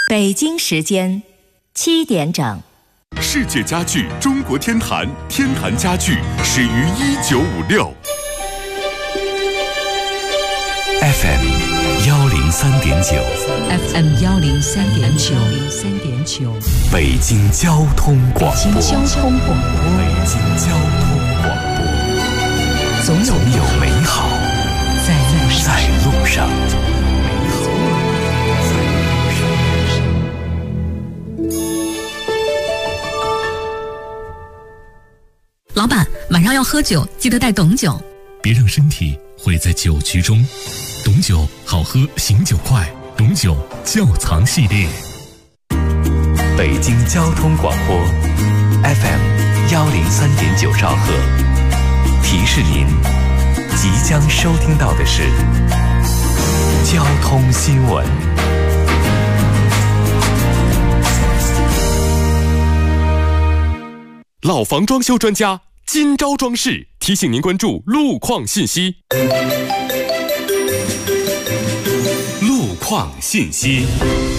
北京时间7点整。 世界家具中国天坛，天坛家具始于1956。 FM 103.9 FM 103.9 北京交通广播。 北京交通广播。总有美好在路上。 老板，晚上要喝酒，记得带董酒。 别让身体毁在酒局中。董酒好喝，醒酒快。董酒窖藏系列。 北京交通广播 FM 103.9兆赫。提示您，即将收听到的是交通新闻。 老房装修专家今朝装饰提醒您关注路况信息。路况信息。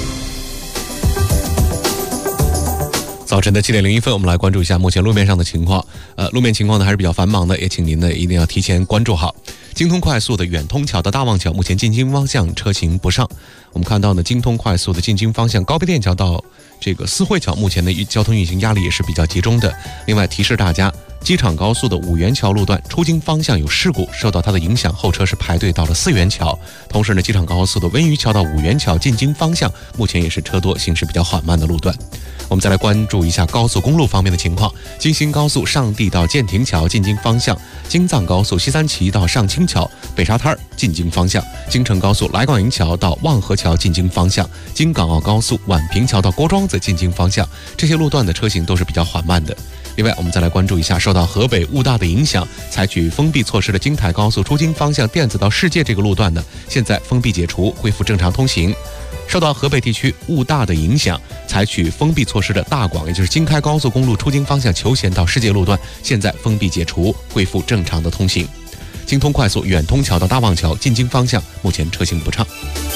早晨的7点01分，我们来关注一下目前路面上的情况。路面情况呢还是比较繁忙的，也请您呢一定要提前关注好。京通快速的远通桥到大望桥，目前进京方向车型不上。我们看到呢，京通快速的进京方向高碑店桥到这个四惠桥，目前的交通运行压力也是比较集中的。另外提示大家，机场高速的五元桥路段出京方向有事故，受到它的影响，后车是排队到了四元桥。同时呢，机场高速的温榆桥到五元桥进京方向，目前也是车多，行驶比较缓慢的路段。我们再来关注一下高速公路方面的情况。京新高速上地到建亭桥进京方向，京藏高速西三旗到上清桥、北沙滩进京方向，京承高速来广营桥到望河桥进京方向，京港澳高速宛平桥到郭庄子进京方向，这些路段的车型都是比较缓慢的。另外，我们再来关注一下，受到河北雾大的影响，采取封闭措施的京台高速出京方向电子到世界这个路段呢，现在封闭解除，恢复正常通行。受到河北地区雾大的影响，采取封闭措施的大广，也就是京开高速公路出京方向求贤到世界路段，现在封闭解除，恢复正常的通行。京通快速远通桥到大望桥进京方向，目前车行不畅。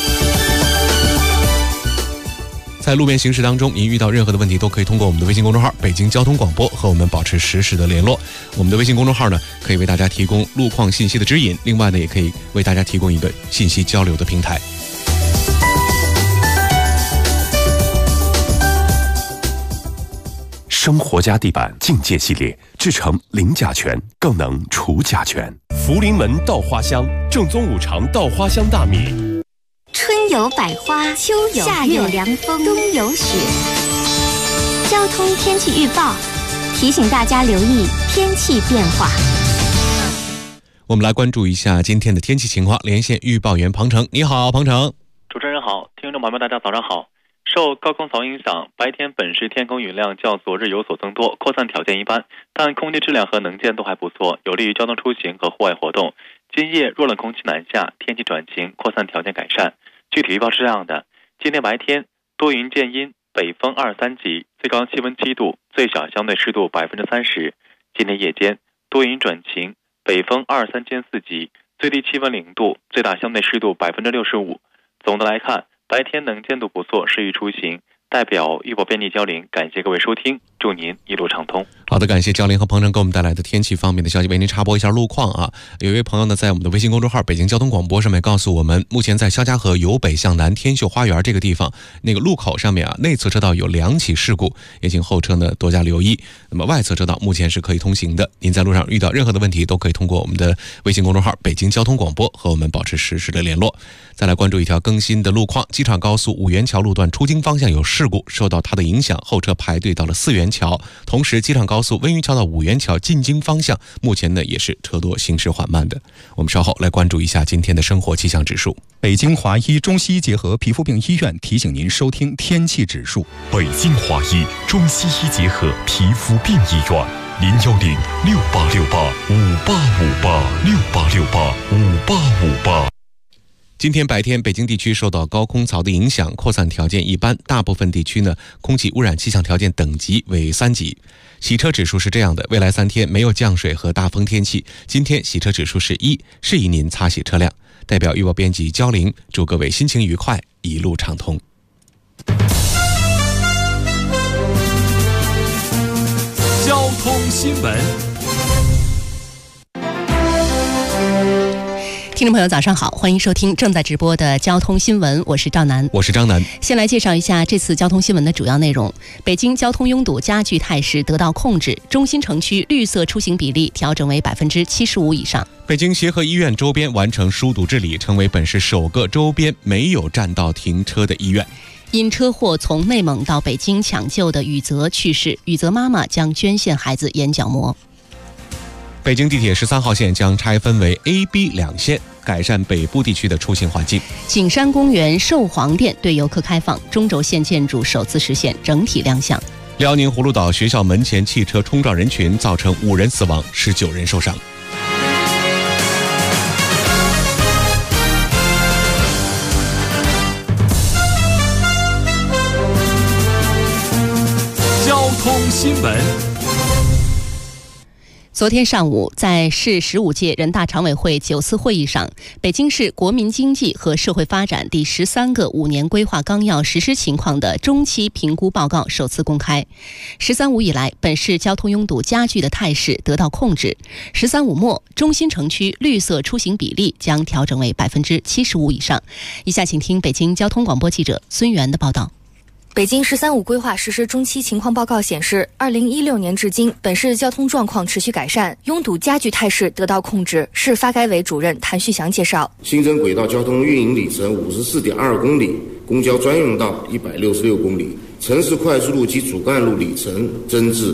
在路面行驶当中，您遇到任何的问题都可以通过我们的微信公众号北京交通广播和我们保持实时的联络。我们的微信公众号呢，可以为大家提供路况信息的指引，另外呢，也可以为大家提供一个信息交流的平台。 生活家地板境界系列，制成零甲醛，更能除甲醛。 福临门稻花香，正宗五常稻花香大米。 春有百花，秋有夏有凉风，冬有雪。交通天气预报提醒大家留意天气变化。 我们来关注一下今天的天气情况，连线预报员庞成。你好，庞成。 主持人好，听众朋友们大家早上好。受高空槽影响，白天本市天空云量较昨日有所增多，扩散条件一般，但空气质量和能见都还不错，有利于交通出行和户外活动。今夜弱冷空气南下，天气转晴，扩散条件改善。具体预报是这样的：今天白天多云见阴，北风2、3级，最高气温7度，最小相对湿度30%。今天夜间多云转晴，北风2、3兼4级，最低气温0度，最大相对湿度65%。总的来看，白天能见度不错，适宜出行。代表预报编辑焦林，感谢各位收听，祝您一路畅通。 好的，感谢焦林和彭程给我们带来的天气方面的消息，为您插播一下路况啊。有一位朋友呢，在我们的微信公众号北京交通广播上面告诉我们，目前在肖家河由北向南天秀花园这个地方，那个路口上面啊，内侧车道有2起事故，也请后车呢多加留意。那么外侧车道目前是可以通行的，您在路上遇到任何的问题，都可以通过我们的微信公众号北京交通广播和我们保持实时的联络。再来关注一条更新的路况，机场高速五元桥路段出京方向有事故，受到它的影响，后车排队到了四元桥。同时，机场高速温榆桥到五元桥进京方向，目前呢也是车多，行驶缓慢的。我们稍后来关注一下今天的生活气象指数。 北京华医中西医结合皮肤病医院提醒您收听天气指数。 北京华医中西医结合皮肤病医院，010-6868-5858，6868-5858。 今天白天，北京地区受到高空槽的影响，扩散条件一般，大部分地区呢，空气污染气象条件等级为3级。洗车指数是这样的，未来3天没有降水和大风天气，今天洗车指数是1，适宜您擦洗车辆。代表预报编辑焦玲，祝各位心情愉快，一路畅通。 通新闻。 听众朋友早上好，欢迎收听正在直播的交通新闻，我是赵楠， 我是张楠。 先来介绍一下这次交通新闻的主要内容。北京交通拥堵加剧态势得到控制，中心城区绿色出行比例调整为75%以上。 北京协和医院周边完成疏堵治理，成为本市首个周边没有占道停车的医院。 因车祸从内蒙到北京抢救的宇泽去世，宇泽妈妈将捐献孩子眼角膜。 北京地铁13号线将拆分为 A、B 两线，改善北部地区的出行环境。 景山公园寿皇殿对游客开放，中轴线建筑首次实现整体亮相。 辽宁葫芦岛学校门前汽车冲撞人群，造成5人死亡，19人受伤。 交通新闻。 昨天上午，在市15届人大常委会9次会议上，北京市国民经济和社会发展第13个5年规划纲要实施情况的中期评估报告首次公开。“13·5”以来，本市交通拥堵加剧的态势得到控制。“13·5”末，中心城区绿色出行比例将调整为75%以上。以下请听北京交通广播记者孙源的报道。 北京“13·5”规划实施中期情况报告显示，2016年至今，本市交通状况持续改善，拥堵加剧态势得到控制。市发改委主任谭旭祥介绍， 新增轨道交通运营里程54.2公里，公交专用道166公里，城市快速路及主干路里程增至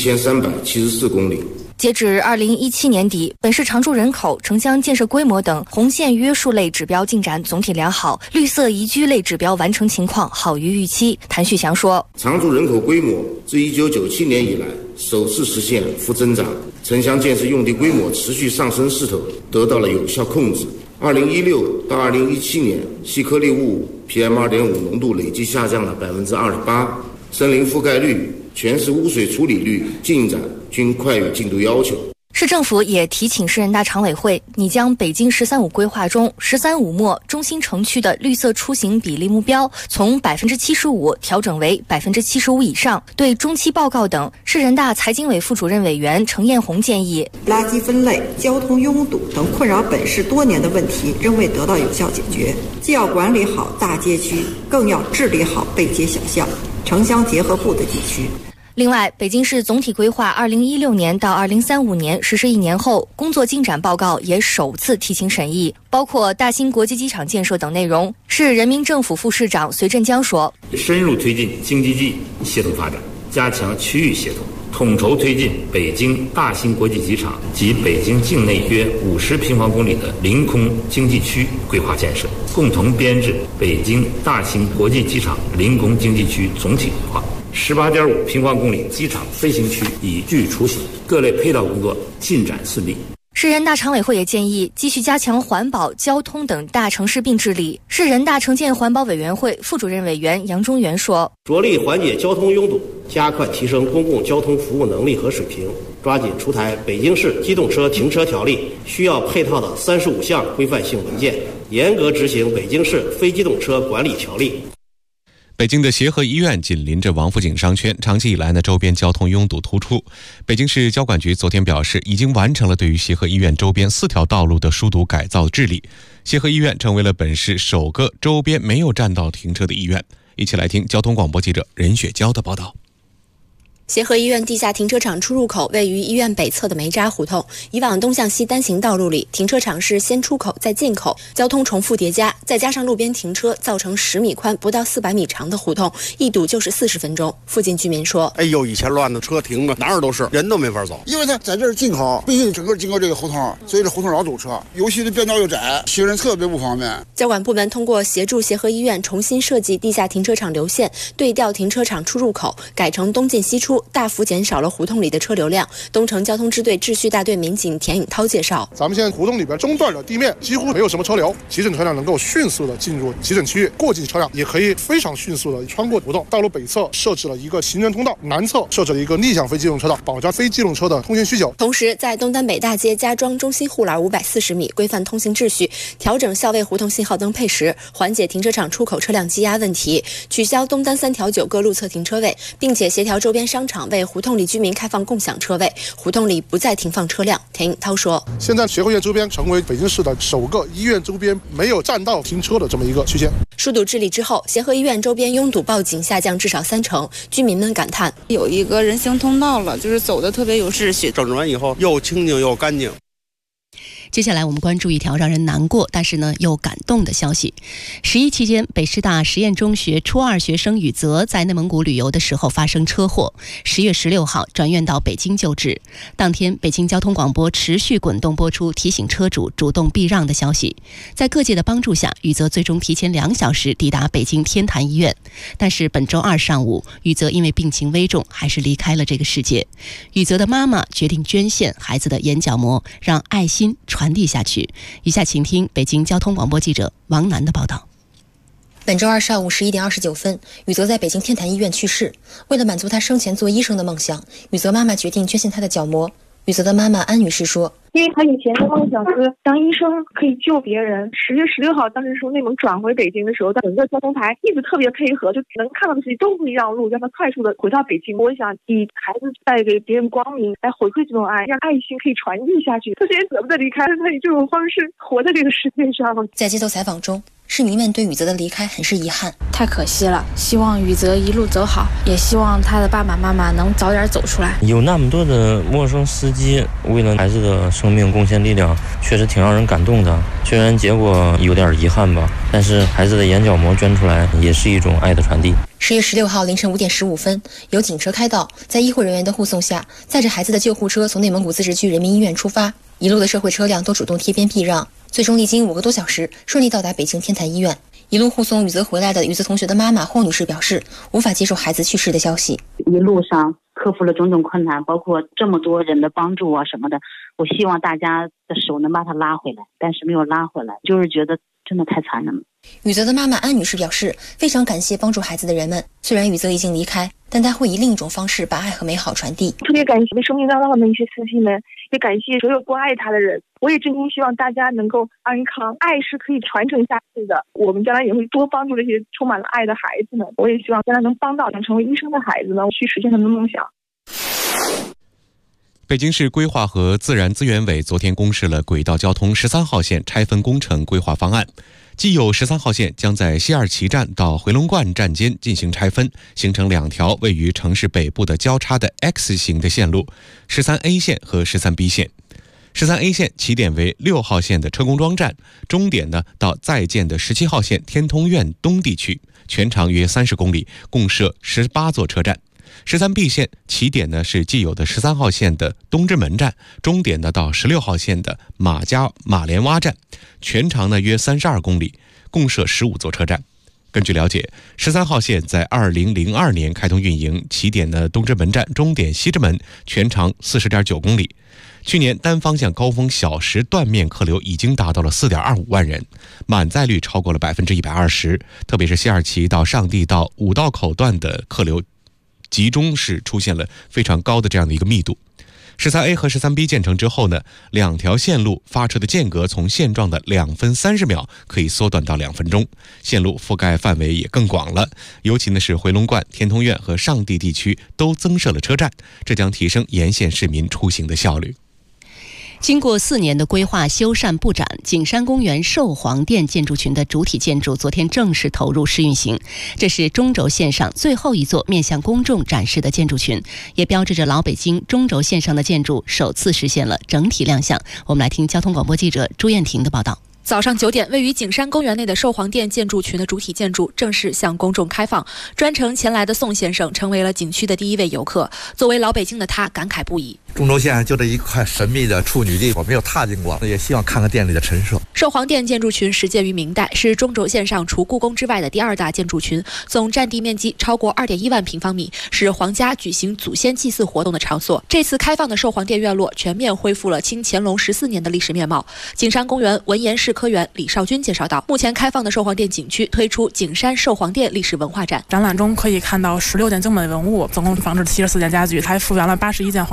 1374公里。 截至2017年底，本市常住人口、城乡建设规模等红线约束类指标进展总体良好，绿色宜居类指标完成情况好于预期。谭旭祥说， 常住人口规模自1997年以来首次实现负增长，城乡建设用地规模持续上升势头得到了有效控制。2016到2017年，细颗粒物 PM2.5 浓度累计下降了28%，森林覆盖率、全市污水处理率进展均快于进度要求。 市政府也提请市人大常委会拟将北京“13·5”规划中“13·5”末中心城区的绿色出行比例目标从75%调整为75%以上。对中期报告等，市人大财经委副主任委员程艳红建议， 垃圾分类、交通拥堵等困扰本市多年的问题仍未得到有效解决，既要管理好大街区，更要治理好背街小巷、城乡结合部的地区。 另外，北京市总体规划2016年到2035年实施1年后，工作进展报告也首次提请审议，包括大兴国际机场建设等内容。市人民政府副市长隋振江说， 深入推进京津冀协同发展，加强区域协同，统筹推进北京大兴国际机场及北京境内约50平方公里的临空经济区规划建设，共同编制北京大兴国际机场临空经济区总体规划。18.5平方公里机场飞行区已具雏形，各类配套工作进展顺利。 市人大常委会也建议继续加强环保、交通等大城市并治理。市人大城建环保委员会副主任委员杨中元说， 着力缓解交通拥堵，加快提升公共交通服务能力和水平，抓紧出台北京市机动车停车条例需要配套的35项规范性文件，严格执行北京市非机动车管理条例。 北京的协和医院紧邻着王府井商圈，长期以来周边交通拥堵突出。北京市交管局昨天表示，已经完成了对于协和医院周边4条道路的疏堵改造治理。协和医院成为了本市首个周边没有占道停车的医院。一起来听交通广播记者任雪娇的报道。 协和医院地下停车场出入口位于医院北侧的梅渣胡同。以往东向西单行道路里，停车场是先出口再进口，交通重复叠加，再加上路边停车，造成10米宽不到400米长的胡同，一堵就是40分钟。附近居民说：“ 哎呦，以前乱的车停着哪儿都是，人都没法走， 因为他在这儿进口，必须整个经过这个胡同，所以这胡同老堵车，尤其是便道又窄，行人特别不方便。” 交管部门通过协助协和医院重新设计地下停车场流线，对调停车场出入口，改成东进西出，大幅减少了胡同里的车流量。东城交通支队秩序大队民警田颖涛介绍， 咱们现在胡同里边中段的地面几乎没有什么车流，急诊车辆能够迅速的进入急诊区域，过境车辆也可以非常迅速的穿过胡同。道路北侧设置了一个行人通道，南侧设置了一个逆向非机动车道，保障非机动车的通行需求。 同时在东单北大街加装中心护栏540米，规范通行秩序，调整校尉胡同信号灯配时，缓解停车场出口车辆积压问题，取消东单3条9个路侧停车位，并且协调周边商场场为胡同里居民开放共享车位，胡同里不再停放车辆。田颖涛说：“ 现在协和医院周边成为北京市的首个医院周边没有占道停车的这么一个区间。” 疏堵治理之后，协和医院周边拥堵报警下降至少30%，居民们感叹：“ 有一个人行通道了，就是走的特别有秩序， 整治完以后又清净又干净。” 接下来我们关注一条让人难过但是呢又感动的消息。11期间，北师大实验中学初2学生宇泽在内蒙古旅游的时候发生车祸，10月16号转院到北京救治。当天，北京交通广播持续滚动播出提醒车主主动避让的消息。在各界的帮助下，宇泽最终提前2小时抵达北京天坛医院。但是本周2上午，宇泽因为病情危重，还是离开了这个世界。宇泽的妈妈决定捐献孩子的眼角膜，让爱心传递下去。以下请听北京交通广播记者王楠的报道。 本周2上午11点29分，宇泽在北京天坛医院去世。为了满足他生前做医生的梦想，宇泽妈妈决定捐献他的角膜。宇泽的妈妈安女士说：“ 因为他以前的梦想是当医生，可以救别人。10月16号，当时从内蒙转回北京的时候，整个交通台一直特别配合，就能看到的事情都会让路，让他快速的回到北京。我想以孩子带给别人光明，来回馈这种爱，让爱心可以传递下去。他虽然舍不得离开，但他以这种方式活在这个世界上。” 在街头采访中，市民们对宇泽的离开很是遗憾， 太可惜了。希望宇泽一路走好，也希望他的爸爸妈妈能早点走出来。 有那么多的陌生司机为了孩子的生命贡献力量，确实挺让人感动的。虽然结果有点遗憾吧，但是孩子的眼角膜捐出来也是一种爱的传递。 10月16号凌晨5点15分，有警车开道，在医护人员的护送下，载着孩子的救护车从内蒙古自治区人民医院出发，一路的社会车辆都主动贴边避让，最终历经5个多小时，顺利到达北京天坛医院。一路护送宇泽回来的宇泽同学的妈妈霍女士表示，无法接受孩子去世的消息。 一路上克服了种种困难，包括这么多人的帮助啊什么的，我希望大家的手能把他拉回来，但是没有拉回来，就是觉得真的太残忍了。 宇泽的妈妈安女士表示，非常感谢帮助孩子的人们，虽然宇泽已经离开，但他会以另一种方式把爱和美好传递。 特别感谢为生命当中的一些司机们，也感谢所有关爱他的人。我也真心希望大家能够安康，爱是可以传承下去的。我们将来也会多帮助这些充满了爱的孩子们。我也希望将来能帮到想成为医生的孩子们，去实现他们的梦想。 北京市规划和自然资源委昨天公示了轨道交通13号线拆分工程规划方案。既有13号线将在西二旗站到回龙观站间进行拆分，形成2条位于城市北部的交叉的 X 型的线路，13A 线和13B 线。13A 线起点为6号线的车公庄站，终点呢到在建的17号线天通苑东地区，全长约30公里，共设18座车站。13B 线起点呢是既有的13号线的东直门站，终点呢到16号线的马连洼站，全长呢约32公里，共设15座车站。根据了解，13号线在2002年开通运营，起点呢东直门站，终点西直门，全长40.9公里。去年单方向高峰小时断面客流已经达到了4.25万人，满载率超过了120%，特别是西二旗到上地到五道口段的客流集中是出现了非常高的这样的一个密度。13A 和13B 建成之后呢，2条线路发车的间隔从现状的2分30秒可以缩短到2分钟，线路覆盖范围也更广了。尤其呢是回龙观、天通苑和上地地区都增设了车站，这将提升沿线市民出行的效率。 经过4年的规划修缮布展，景山公园寿皇殿建筑群的主体建筑昨天正式投入试运行。这是中轴线上最后一座面向公众展示的建筑群，也标志着老北京中轴线上的建筑首次实现了整体亮相。我们来听交通广播记者朱艳婷的报道。 早上9点，位于景山公园内的寿皇殿建筑群的主体建筑正式向公众开放。专程前来的宋先生成为了景区的第1位游客。作为老北京的他，感慨不已。 中轴线就这一块神秘的处女地，我没有踏进过，也希望看看殿里的陈设。 寿皇殿建筑群始建于明代，是中轴线上除故宫之外的第2大建筑群，总占地面积超过2.1万平方米，是皇家举行祖先祭祀活动的场所。这次开放的寿皇殿院落全面恢复了清乾隆14年的历史面貌。景山公园文言室科员李少军介绍道，目前开放的寿皇殿景区推出景山寿皇殿历史文化展， 展览中可以看到16件精美文物，总共仿制74件家具，还复原了81件黄瓷贡瓦。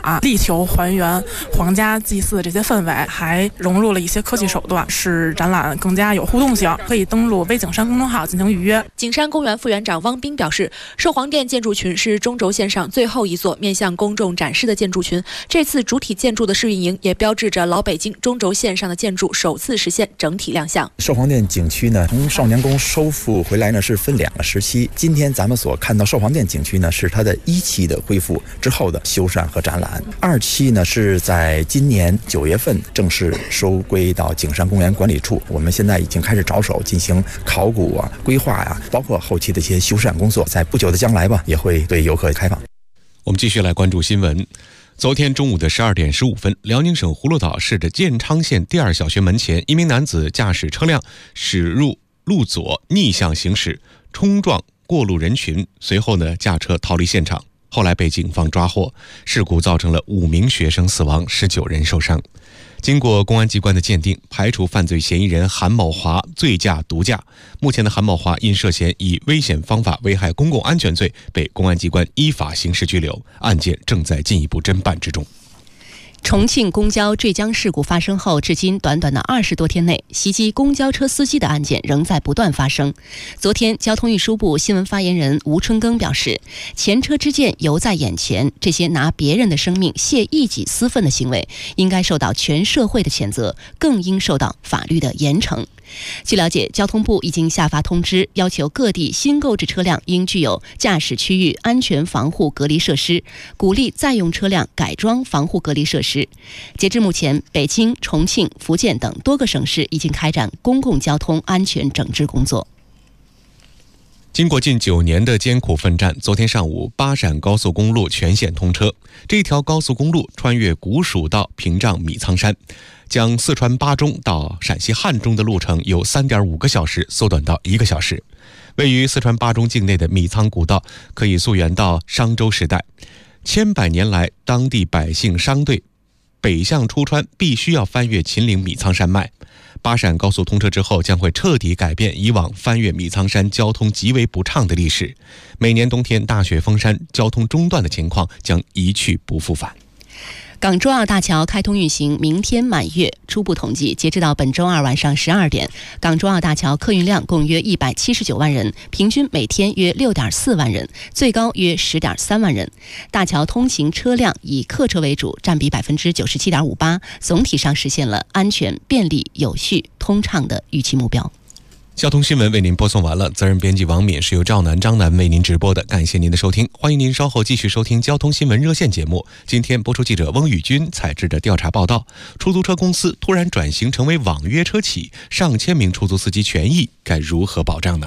力求还原皇家祭祀这些氛围，还融入了一些科技手段，使展览更加有互动性。可以登录微景山公众号进行预约。 景山公园副园长汪斌表示，寿皇殿建筑群是中轴线上最后一座面向公众展示的建筑群，这次主体建筑的试运营也标志着老北京中轴线上的建筑首次实现整体亮相。 寿皇殿景区呢，从少年宫收复回来呢是分2个时期，今天咱们所看到寿皇殿景区呢是它的1期的恢复之后的修缮和展览，2期呢是在今年9月份正式收归到景山公园管理处。我们现在已经开始着手进行考古啊、规划啊，包括后期的一些修缮工作，在不久的将来吧，也会对游客开放。 我们继续来关注新闻。昨天中午的12点15分，辽宁省葫芦岛市的建昌县第2小学门前，一名男子驾驶车辆驶入路左逆向行驶，冲撞过路人群，随后呢驾车逃离现场，后来被警方抓获。事故造成了5名学生死亡，19人受伤。经过公安机关的鉴定，排除犯罪嫌疑人韩某华醉驾毒驾。目前的韩某华因涉嫌以危险方法危害公共安全罪被公安机关依法刑事拘留，案件正在进一步侦办之中。 重庆公交坠江事故发生后，至今短短的20多天内，袭击公交车司机的案件仍在不断发生。昨天，交通运输部新闻发言人吴春耕表示，前车之鉴犹在眼前，这些拿别人的生命泄一己私愤的行为，应该受到全社会的谴责，更应受到法律的严惩。据了解，交通部已经下发通知，要求各地新购置车辆应具有驾驶区域安全防护隔离设施，鼓励在用车辆改装防护隔离设施。截至目前，北京、重庆、福建等多个省市已经开展公共交通安全整治工作。 经过近9年的艰苦奋战，昨天上午巴陕高速公路全线通车。这条高速公路穿越古蜀道屏障米仓山，将四川巴中到陕西汉中的路程由3.5个小时缩短到1个小时。位于四川巴中境内的米仓古道可以溯源到商周时代，千百年来当地百姓商队北向出川必须要翻越秦岭米仓山脉。巴陕高速通车之后，将会彻底改变以往翻越米仓山交通极为不畅的历史。每年冬天大雪封山，交通中断的情况将一去不复返。 港珠澳大桥开通运行，明天满月。初步统计，截止到本周二晚上12点，港珠澳大桥客运量共约179万人，平均每天约6.4万人，最高约10.3万人。大桥通行车辆以客车为主，占比97.58%，总体上实现了安全、便利、有序、通畅的预期目标。 交通新闻为您播送完了，责任编辑王敏，是由赵楠、张楠为您直播的，感谢您的收听，欢迎您稍后继续收听交通新闻热线节目。今天播出记者翁宇军采制的调查报道：出租车公司突然转型成为网约车企，上千名出租司机权益该如何保障呢？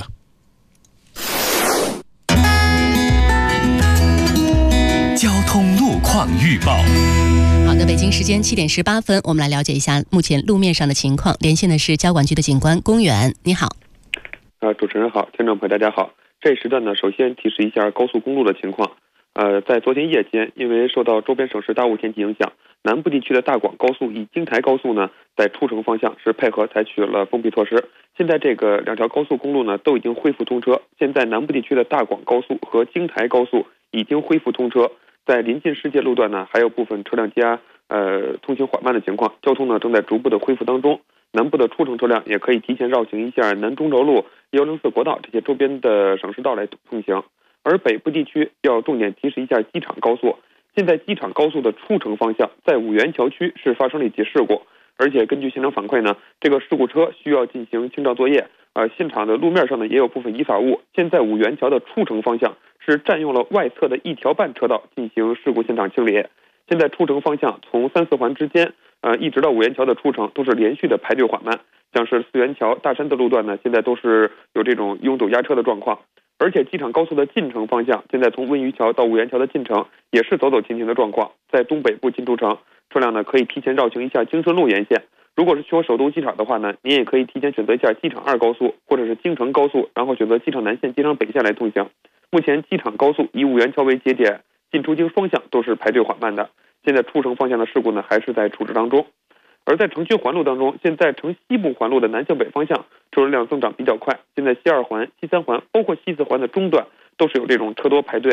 交通路况预报。 好的，北京时间7点18分，我们来了解一下目前路面上的情况。连线的是交管局的警官龚远，你好。 主持人好，听众朋友大家好。这一时段呢，首先提示一下高速公路的情况。在昨天夜间，因为受到周边省市大雾天气影响，南部地区的大广高速与京台高速呢，在出城方向是配合采取了封闭措施。现在这个2条高速公路呢，都已经恢复通车。现在南部地区的大广高速和京台高速已经恢复通车。在临近世界路段呢，还有部分车辆积压，通行缓慢的情况，交通呢正在逐步的恢复当中。南部的出城车辆也可以提前绕行一下南中轴路、104国道这些周边的省市道来通行。而北部地区要重点提示一下机场高速，现在机场高速的出城方向在五元桥区是发生了一起事故，而且根据现场反馈呢，这个事故车需要进行清障作业，现场的路面上呢也有部分遗法物。现在五元桥的出城方向是占用了外侧的1条半车道进行事故现场清理。现在出城方向从3、4环之间，一直到五元桥的出城都是连续的排队缓慢，像是四元桥、大山的路段呢，现在都是有这种拥堵压车的状况。而且机场高速的进城方向，现在从温榆桥到五元桥的进城也是走走停停的状况。在东北部进出城，车辆呢可以提前绕行一下京顺路沿线。如果是去往首都机场的话呢，您也可以提前选择一下机场2高速或者是京承高速，然后选择机场南线、机场北线来通行。目前机场高速以五元桥为节点，进出京双向都是排队缓慢的。现在出城方向的事故呢还是在处置当中。而在城区环路当中，现在城西部环路的南向北方向车流量增长比较快，现在西2环、西3环包括西4环的中段都是有这种车多排队。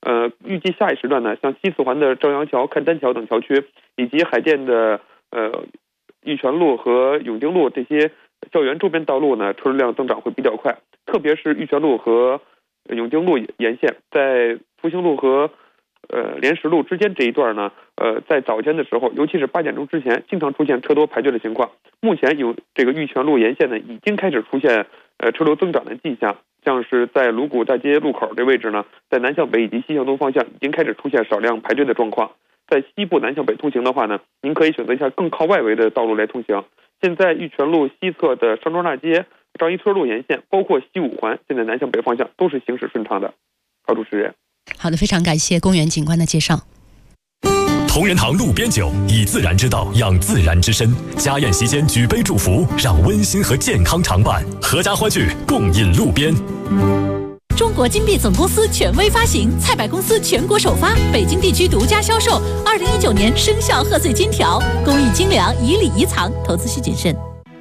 预计下一时段呢，像西四环的朝阳桥、赣丹桥等桥区，以及海淀的玉泉路和永定路这些校园周边道路呢，车流量增长会比较快。特别是玉泉路和永定路沿线，在复兴路和莲石路之间这一段呢，在早间的时候，尤其是8点钟之前，经常出现车多排队的情况。目前有这个玉泉路沿线呢，已经开始出现车流增长的迹象，像是在鲁谷大街路口这位置呢，在南向北以及西向东方向已经开始出现少量排队的状况。在西部南向北通行的话呢，您可以选择一下更靠外围的道路来通行。现在玉泉路西侧的上庄大街、张一村路沿线，包括西五环，现在南向北方向都是行驶顺畅的。好，主持人。 好的，非常感谢公园警官的介绍。 同仁堂路边酒，以自然之道养自然之身。家宴席间举杯祝福，让温馨和健康常伴。合家欢聚，共饮路边。 中国金币总公司权威发行，菜百公司全国首发，北京地区独家销售。2019年生肖贺岁金条，公益精良，以礼仪藏，投资需谨慎。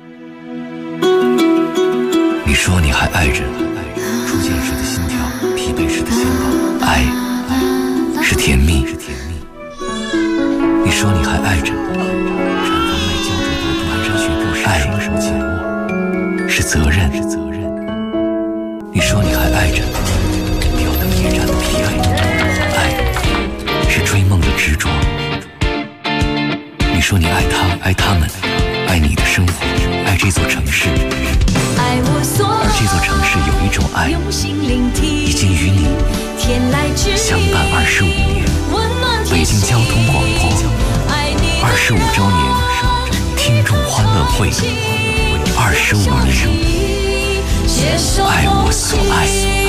你说你还爱着，初见时的心跳，疲惫时的心跳，爱是甜蜜。你说你还爱着，产房外胶着多度蹒跚学步时双手紧握，是责任。你说你还爱着，吊灯夜战的疲惫，爱是追梦的执着。你说你爱他，爱他们，爱你的生活，爱这座城市。而这座城市有一种爱，已经与你相伴25年。北京交通广播25周年听众欢乐会，25年，爱我所爱。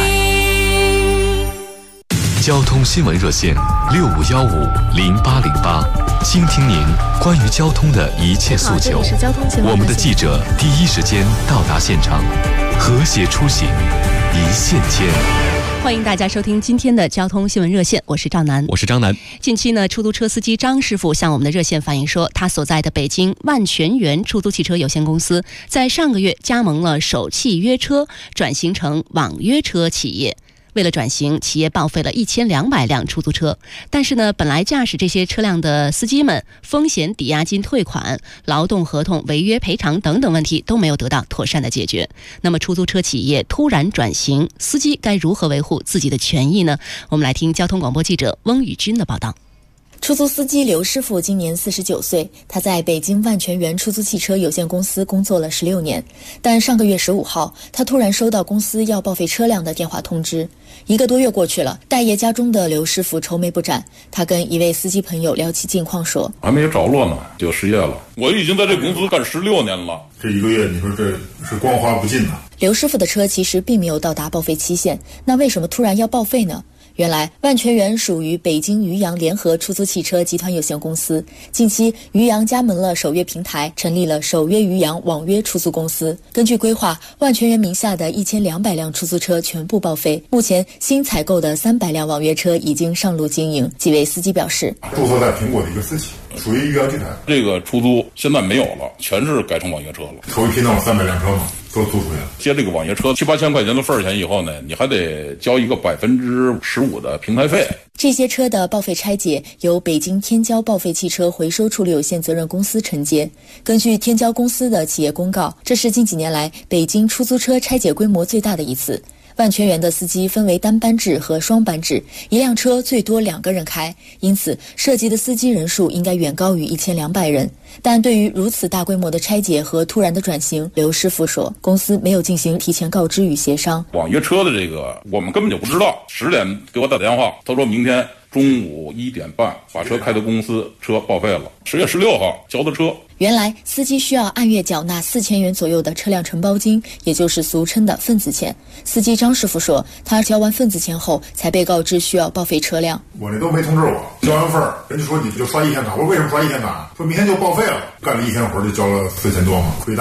交通新闻热线65150808，倾听您关于交通的一切诉求。我们的记者第一时间到达现场，和谐出行，一线牵。 欢迎大家收听今天的交通新闻热线，我是赵楠。 我是张楠。 近期呢，出租车司机张师傅向我们的热线反映说，他所在的北京万全源出租汽车有限公司在上个月加盟了首汽约车，转型成网约车企业。为了转型，企业报废了1200辆出租车，但是呢，本来驾驶这些车辆的司机们，风险抵押金退款、劳动合同违约赔偿等等问题都没有得到妥善的解决。那么，出租车企业突然转型，司机该如何维护自己的权益呢？我们来听交通广播记者翁宇军的报道。 出租司机刘师傅今年49岁，他在北京万全源出租汽车有限公司工作了16年，但上个月15号，他突然收到公司要报废车辆的电话通知。1个多月过去了，待业家中的刘师傅愁眉不展。他跟一位司机朋友聊起近况说：“ 还没着落呢，就失业了。我已经在这公司干16年了， 这1个月你说这是光花不尽呐。” 刘师傅的车其实并没有到达报废期限，那为什么突然要报废呢？原来万全源属于北京余杨联合出租汽车集团有限公司，近期余杨加盟了首约平台，成立了首约余杨网约出租公司。根据规划，万全源名下的1200辆出租车全部报废，目前新采购的300辆网约车已经上路经营。几位司机表示， 注册在苹果的一个私企，属于余杨集团。 这个出租现在没有了，全是改成网约车了。 头一批弄300辆车嘛，都租出去了。 接这个网约车7、8千块钱的份儿钱以后呢，你还得交一个15%的平台费。 这些车的报废拆解由北京天骄报废汽车回收处理有限责任公司承接。根据天骄公司的企业公告，这是近几年来北京出租车拆解规模最大的一次。万全源的司机分为单班制和双班制，一辆车最多2个人开，因此涉及的司机人数应该远高于1200人。但对于如此大规模的拆解和突然的转型，刘师傅说，公司没有进行提前告知与协商。 网约车的这个我们根本就不知道，10点给我打电话，他说明天中午1点半把车开到公司，车报废了。10月16号交的车。 原来司机需要按月缴纳4000元左右的车辆承包金，也就是俗称的份子钱。司机张师傅说，他交完份子钱后才被告知需要报废车辆。 我那都没通知我，交完份儿，人家说你就刷1天卡。我说为什么刷1天卡？说明天就报废了。干了1天活就交了4000多嘛，亏大了。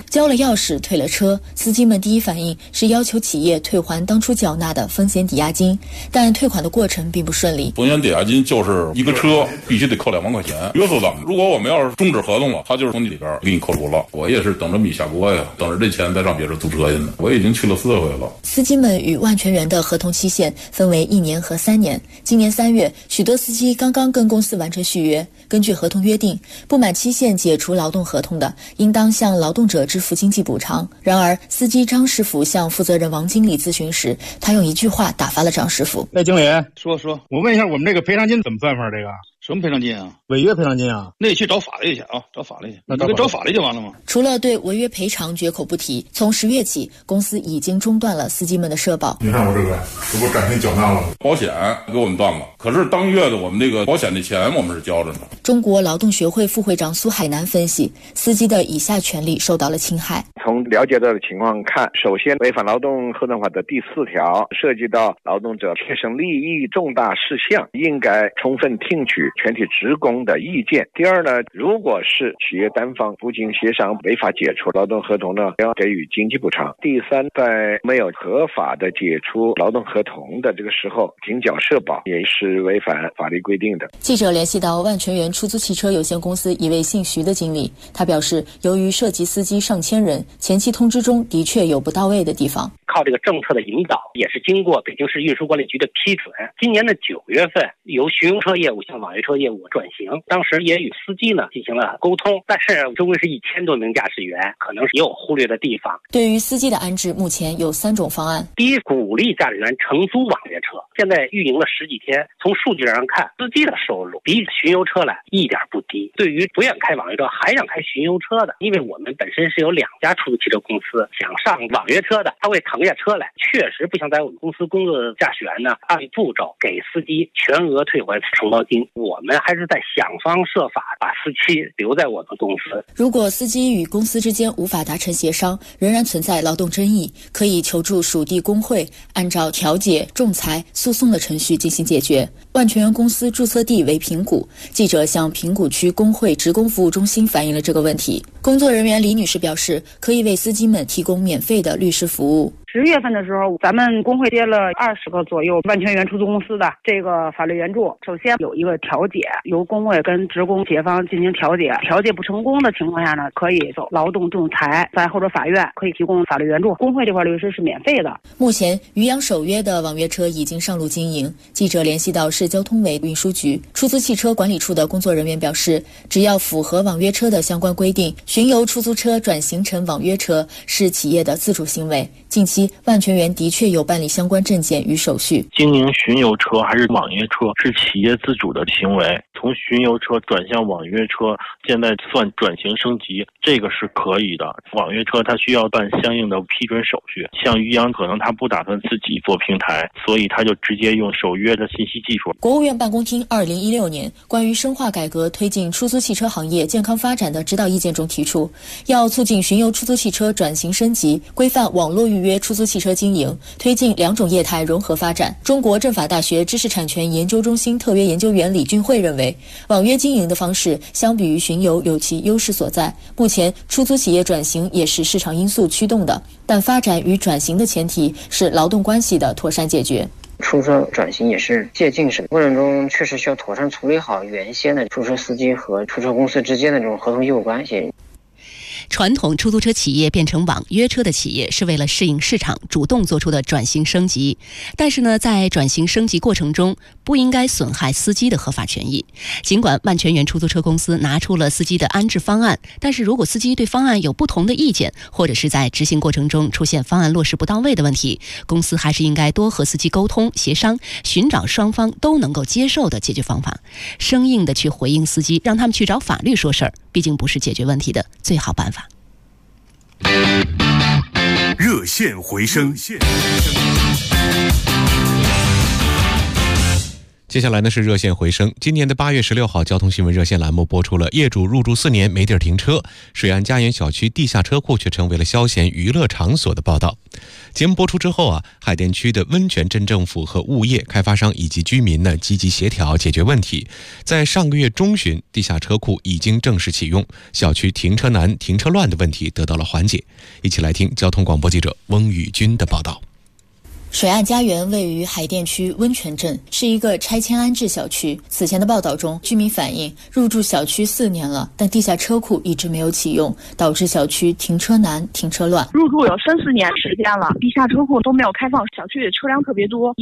交了钥匙退了车，司机们第一反应是要求企业退还当初缴纳的风险抵押金，但退款的过程并不顺利。 风险抵押金就是一个车必须得扣2万块钱，约束咱们。如果我们要是终止合同了，他就是从你里边给你扣除了。我也是等着米下锅呀，等着这钱再让别人租车去呢。我已经去了4回了。 司机们与万全源的合同期限分为1年和3年。今年3月，许多司机刚刚跟公司完成续约。根据合同约定，不满期限解除劳动合同的，应当向劳动者支付经济补偿。然而，司机张师傅向负责人王经理咨询时，他用一句话打发了张师傅。 经理，说，我问一下，我们这个赔偿金怎么算法？这个什么赔偿金啊？违约赔偿金啊？那你去找法律去啊，找法律去。那找法律就完了吗？ 除了对违约赔偿绝口不提，从10月起，公司已经中断了司机们的社保。 你看我这个暂停缴纳了， 保险给我们断了，可是当月的我们这个保险的钱我们是交着呢。 中国劳动学会副会长苏海南分析，司机的以下权利受到了侵害。 从了解到的情况看，首先违反劳动合同法的第4条，涉及到劳动者切身利益重大事项，应该充分听取全体职工的意见。第二呢，如果是企业单方不经协商违法解除劳动合同呢，要给予经济补偿。第三，在没有合法的解除劳动合同的这个时候，仅缴社保也是违反法律规定的。 记者联系到万全源出租汽车有限公司一位姓徐的经理，他表示，由于涉及司机上千人，前期通知中的确有不到位的地方。 靠这个政策的引导，也是经过北京市运输管理局的批准，今年的9月份由巡游车业务向网约车业务转型，当时也与司机呢进行了沟通，但是周围是1000多名驾驶员，可能是也有忽略的地方。 对于司机的安置，目前有3种方案。 第一，鼓励驾驶员承租网约车，现在运营了10几天，从数据上看，司机的收入比巡游车来一点不低。对于不愿开网约车还想开巡游车的，因为我们本身是有2家出租汽车公司，想上网约车的，他会腾下车来，确实不像在我们公司工作的驾驶员呢，按步骤给司机全额退还承包金。我们还是在想方设法把司机留在我们公司。 如果司机与公司之间无法达成协商，仍然存在劳动争议，可以求助属地工会，按照调解、仲裁、诉讼的程序进行解决。万全源公司注册地为平谷，记者向平谷区工会职工服务中心反映了这个问题。工作人员李女士表示，可以为司机们提供免费的律师服务。 10月份的时候，咱们工会接了20个左右万全源出租公司的这个法律援助。首先有一个调解，由工会跟职工协方进行调解，调解不成功的情况下呢，可以走劳动仲裁，再或者法院可以提供法律援助。工会这块律师是免费的。 目前渔阳首约的网约车已经上路经营。记者联系到市交通委运输局出租汽车管理处的工作人员表示，只要符合网约车的相关规定，巡游出租车转型成网约车是企业的自主行为。近期万全源的确有办理相关证件与手续。 经营巡游车还是网约车是企业自主的行为，从巡游车转向网约车，现在算转型升级，这个是可以的。网约车它需要办相应的批准手续，像渔阳可能他不打算自己做平台，所以他就直接用首约的信息技术。 国务院办公厅2016年关于深化改革推进出租汽车行业健康发展的指导意见中提出，要促进巡游出租汽车转型升级，规范网络预约出租汽车经营，推进2种业态融合发展。中国政法大学知识产权研究中心特约研究员李俊慧认为，网约经营的方式相比于巡游有其优势所在。目前出租企业转型也是市场因素驱动的，但发展与转型的前提是劳动关系的妥善解决。 出租车转型也是渐进式，过程中确实需要妥善处理好原先的出租车司机和出租车公司之间的这种合同业务关系。 传统出租车企业变成网约车的企业是为了适应市场主动做出的转型升级，但是呢，在转型升级过程中不应该损害司机的合法权益。尽管万全源出租车公司拿出了司机的安置方案，但是如果司机对方案有不同的意见，或者是在执行过程中出现方案落实不到位的问题，公司还是应该多和司机沟通协商，寻找双方都能够接受的解决方法，生硬的去回应司机，让他们去找法律说事儿，毕竟不是解决问题的最好办法。 热线回声。 接下来呢是热线回声。今年的8月16号，交通新闻热线栏目播出了业主入住4年没地儿停车，水岸家园小区地下车库却成为了消闲娱乐场所的报道。 节目播出之后海淀区的温泉镇政府和物业、开发商以及居民呢积极协调解决问题。在上个月中旬，地下车库已经正式启用，小区停车难、停车乱的问题得到了缓解。一起来听交通广播记者翁宇军的报道。 水岸家园位于海淀区温泉镇，是一个拆迁安置小区。此前的报道中，居民反映入住小区4年了，但地下车库一直没有启用，导致小区停车难、停车乱。 入住有3、4年时间了，地下车库都没有开放，小区里车辆特别多。